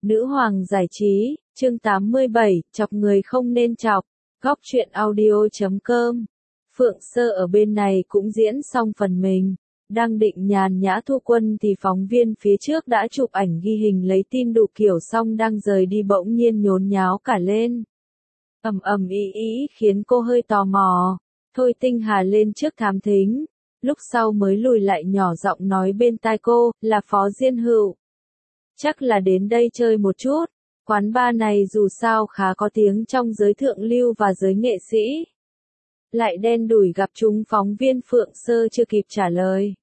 Nữ hoàng giải trí, chương 87, chọc người không nên chọc. Góc truyện audio.com. Phượng Sơ ở bên này cũng diễn xong phần mình. Đang định nhàn nhã thu quân thì phóng viên phía trước đã chụp ảnh ghi hình lấy tin đủ kiểu xong đang rời đi bỗng nhiên nhốn nháo cả lên. Ầm ầm ý ý khiến cô hơi tò mò. Thôi Tinh Hà lên trước thám thính. Lúc sau mới lùi lại nhỏ giọng nói bên tai cô, là Phó Diên Hựu. Chắc là đến đây chơi một chút. Quán bar này dù sao khá có tiếng trong giới thượng lưu và giới nghệ sĩ. Lại đen đủi gặp chúng phóng viên Phượng Sơ chưa kịp trả lời.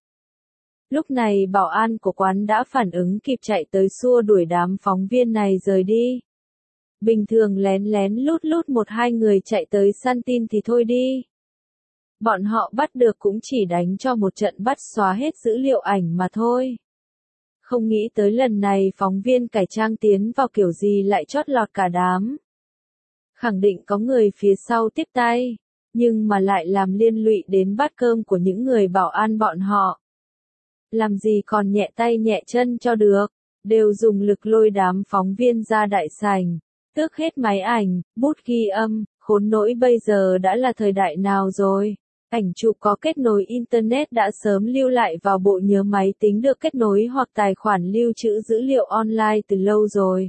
Lúc này bảo an của quán đã phản ứng kịp chạy tới xua đuổi đám phóng viên này rời đi. Bình thường lén lén lút lút một hai người chạy tới săn tin thì thôi đi. Bọn họ bắt được cũng chỉ đánh cho một trận bắt xóa hết dữ liệu ảnh mà thôi. Không nghĩ tới lần này phóng viên cải trang tiến vào kiểu gì lại chót lọt cả đám. Khẳng định có người phía sau tiếp tay, nhưng mà lại làm liên lụy đến bát cơm của những người bảo an bọn họ. Làm gì còn nhẹ tay nhẹ chân cho được, đều dùng lực lôi đám phóng viên ra đại sảnh, tước hết máy ảnh, bút ghi âm, khốn nỗi bây giờ đã là thời đại nào rồi. Ảnh chụp có kết nối Internet đã sớm lưu lại vào bộ nhớ máy tính được kết nối hoặc tài khoản lưu trữ dữ liệu online từ lâu rồi.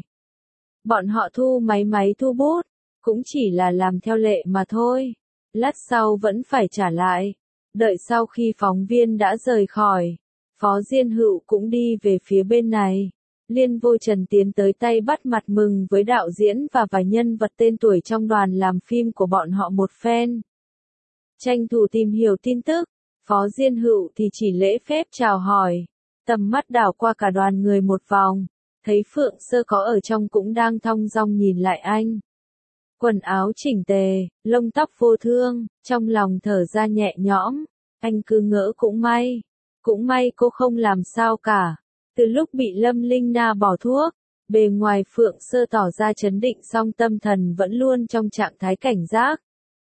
Bọn họ thu máy thu bút, cũng chỉ là làm theo lệ mà thôi. Lát sau vẫn phải trả lại. Đợi sau khi phóng viên đã rời khỏi, Phó Diên Hựu cũng đi về phía bên này. Liên Vô Trần tiến tới tay bắt mặt mừng với đạo diễn và vài nhân vật tên tuổi trong đoàn làm phim của bọn họ một phen. Tranh thủ tìm hiểu tin tức, Phó Diên Hựu thì chỉ lễ phép chào hỏi. Tầm mắt đảo qua cả đoàn người một vòng, thấy Phượng Sơ có ở trong cũng đang thong dong nhìn lại anh. Quần áo chỉnh tề, lông tóc vô thương, trong lòng thở ra nhẹ nhõm, anh cứ ngỡ cũng may cô không làm sao cả. Từ lúc bị Lâm Linh Na bỏ thuốc, bề ngoài Phượng Sơ tỏ ra trấn định song tâm thần vẫn luôn trong trạng thái cảnh giác.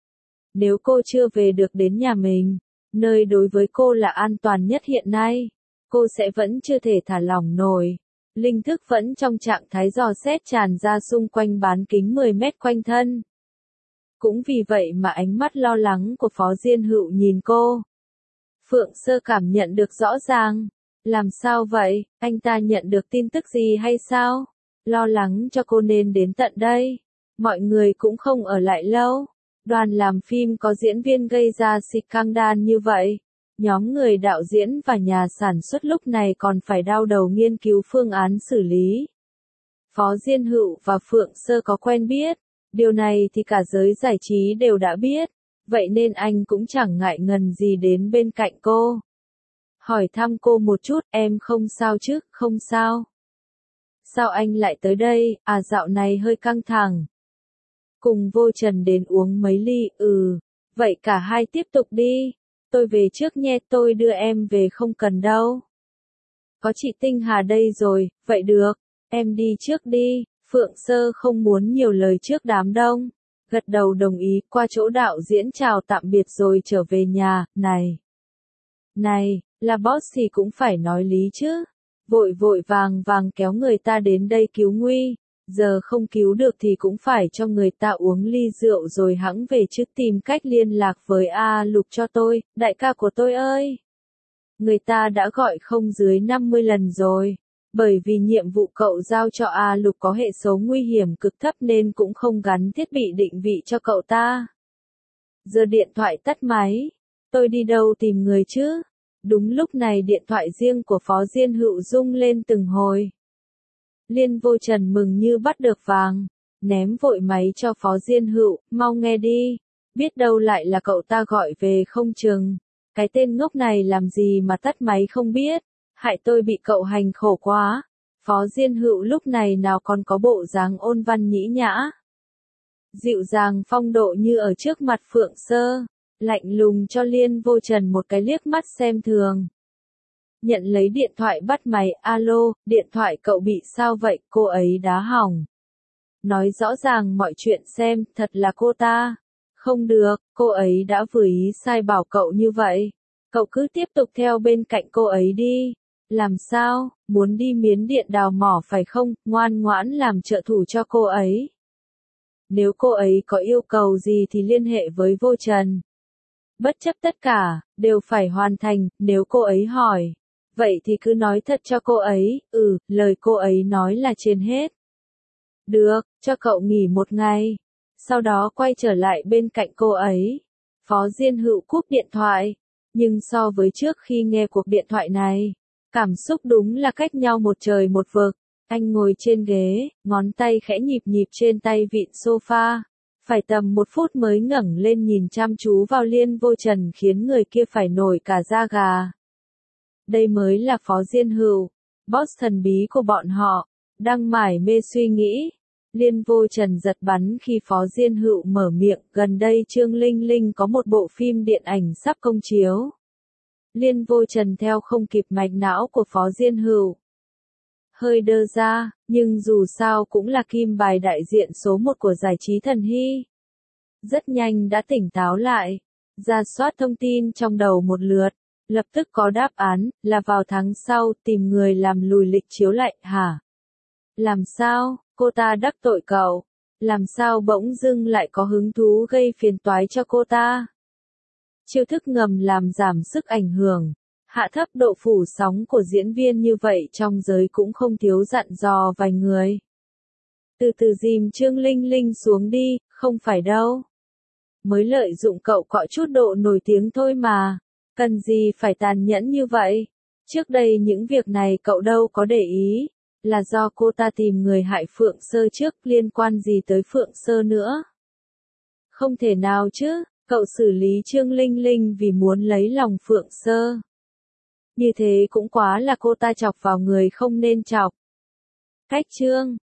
Nếu cô chưa về được đến nhà mình, nơi đối với cô là an toàn nhất hiện nay, cô sẽ vẫn chưa thể thả lỏng nổi. Linh thức vẫn trong trạng thái dò xét tràn ra xung quanh bán kính 10 mét quanh thân. Cũng vì vậy mà ánh mắt lo lắng của Phó Diên Hựu nhìn cô. Phượng Sơ cảm nhận được rõ ràng. Làm sao vậy, anh ta nhận được tin tức gì hay sao? Lo lắng cho cô nên đến tận đây. Mọi người cũng không ở lại lâu. Đoàn làm phim có diễn viên gây ra scandal như vậy. Nhóm người đạo diễn và nhà sản xuất lúc này còn phải đau đầu nghiên cứu phương án xử lý. Phó Diên Hựu và Phượng Sơ có quen biết. Điều này thì cả giới giải trí đều đã biết. Vậy nên anh cũng chẳng ngại ngần gì đến bên cạnh cô. Hỏi thăm cô một chút, em không sao chứ, không sao. Sao anh lại tới đây, dạo này hơi căng thẳng. Cùng Vô Trần đến uống mấy ly, vậy cả hai tiếp tục đi. Tôi về trước nhé, tôi đưa em về không cần đâu. Có chị Tinh Hà đây rồi, vậy được, em đi trước đi. Phượng Sơ không muốn nhiều lời trước đám đông. Gật đầu đồng ý, qua chỗ đạo diễn chào tạm biệt rồi trở về nhà. Này, là boss thì cũng phải nói lý chứ. Vội vàng kéo người ta đến đây cứu nguy. Giờ không cứu được thì cũng phải cho người ta uống ly rượu rồi hẵng về chứ, tìm cách liên lạc với A Lục cho tôi, đại ca của tôi ơi. Người ta đã gọi không dưới 50 lần rồi. Bởi vì nhiệm vụ cậu giao cho A Lục có hệ số nguy hiểm cực thấp nên cũng không gắn thiết bị định vị cho cậu ta. Giờ điện thoại tắt máy. Tôi đi đâu tìm người chứ? Đúng lúc này điện thoại riêng của Phó Diên Hựu rung lên từng hồi. Liên Vô Trần mừng như bắt được vàng, ném vội máy cho Phó Diên Hựu, mau nghe đi, biết đâu lại là cậu ta gọi về không chừng. Cái tên ngốc này làm gì mà tắt máy không biết, hại tôi bị cậu hành khổ quá. Phó Diên Hựu lúc này nào còn có bộ dáng ôn văn nhĩ nhã, dịu dàng phong độ như ở trước mặt Phượng Sơ, lạnh lùng cho Liên Vô Trần một cái liếc mắt xem thường. Nhận lấy điện thoại bắt máy, alo, điện thoại cậu bị sao vậy, cô ấy đá hỏng. Nói rõ ràng mọi chuyện xem, thật là cô ta. Không được, cô ấy đã vừa ý sai bảo cậu như vậy. Cậu cứ tiếp tục theo bên cạnh cô ấy đi. Làm sao, muốn đi Miến Điện đào mỏ phải không, ngoan ngoãn làm trợ thủ cho cô ấy. Nếu cô ấy có yêu cầu gì thì liên hệ với Vô Trần. Bất chấp tất cả, đều phải hoàn thành, nếu cô ấy hỏi. Vậy thì cứ nói thật cho cô ấy, lời cô ấy nói là trên hết. Được, cho cậu nghỉ một ngày. Sau đó quay trở lại bên cạnh cô ấy. Phó Diên Hữu cúp điện thoại. Nhưng so với trước khi nghe cuộc điện thoại này, cảm xúc đúng là cách nhau một trời một vực. Anh ngồi trên ghế, ngón tay khẽ nhịp nhịp trên tay vịn sofa. Phải tầm 1 phút mới ngẩng lên nhìn chăm chú vào Liên Vô Trần khiến người kia phải nổi cả da gà. Đây mới là Phó Diên Hữu, boss thần bí của bọn họ, đang mải mê suy nghĩ. Liên Vô Trần giật bắn khi Phó Diên Hữu mở miệng, gần đây Trương Linh Linh có một bộ phim điện ảnh sắp công chiếu. Liên Vô Trần theo không kịp mạch não của Phó Diên Hữu. Hơi đơ ra, nhưng dù sao cũng là kim bài đại diện số 1 của giải trí thần hy. Rất nhanh đã tỉnh táo lại, rà soát thông tin trong đầu một lượt, lập tức có đáp án, là vào tháng sau, tìm người làm lùi lịch chiếu lại, hả? Làm sao, cô ta đắc tội cậu? Làm sao bỗng dưng lại có hứng thú gây phiền toái cho cô ta? Chiêu thức ngầm làm giảm sức ảnh hưởng, hạ thấp độ phủ sóng của diễn viên như vậy trong giới cũng không thiếu dặn dò vài người. Từ từ dìm Trương Linh Linh xuống đi, không phải đâu. Mới lợi dụng cậu cọ chút độ nổi tiếng thôi mà, cần gì phải tàn nhẫn như vậy. Trước đây những việc này cậu đâu có để ý, là do cô ta tìm người hại Phượng Sơ trước, liên quan gì tới Phượng Sơ nữa. Không thể nào chứ, cậu xử lý Trương Linh Linh vì muốn lấy lòng Phượng Sơ. Như thế cũng quá là cô ta chọc vào người không nên chọc. Cách Trương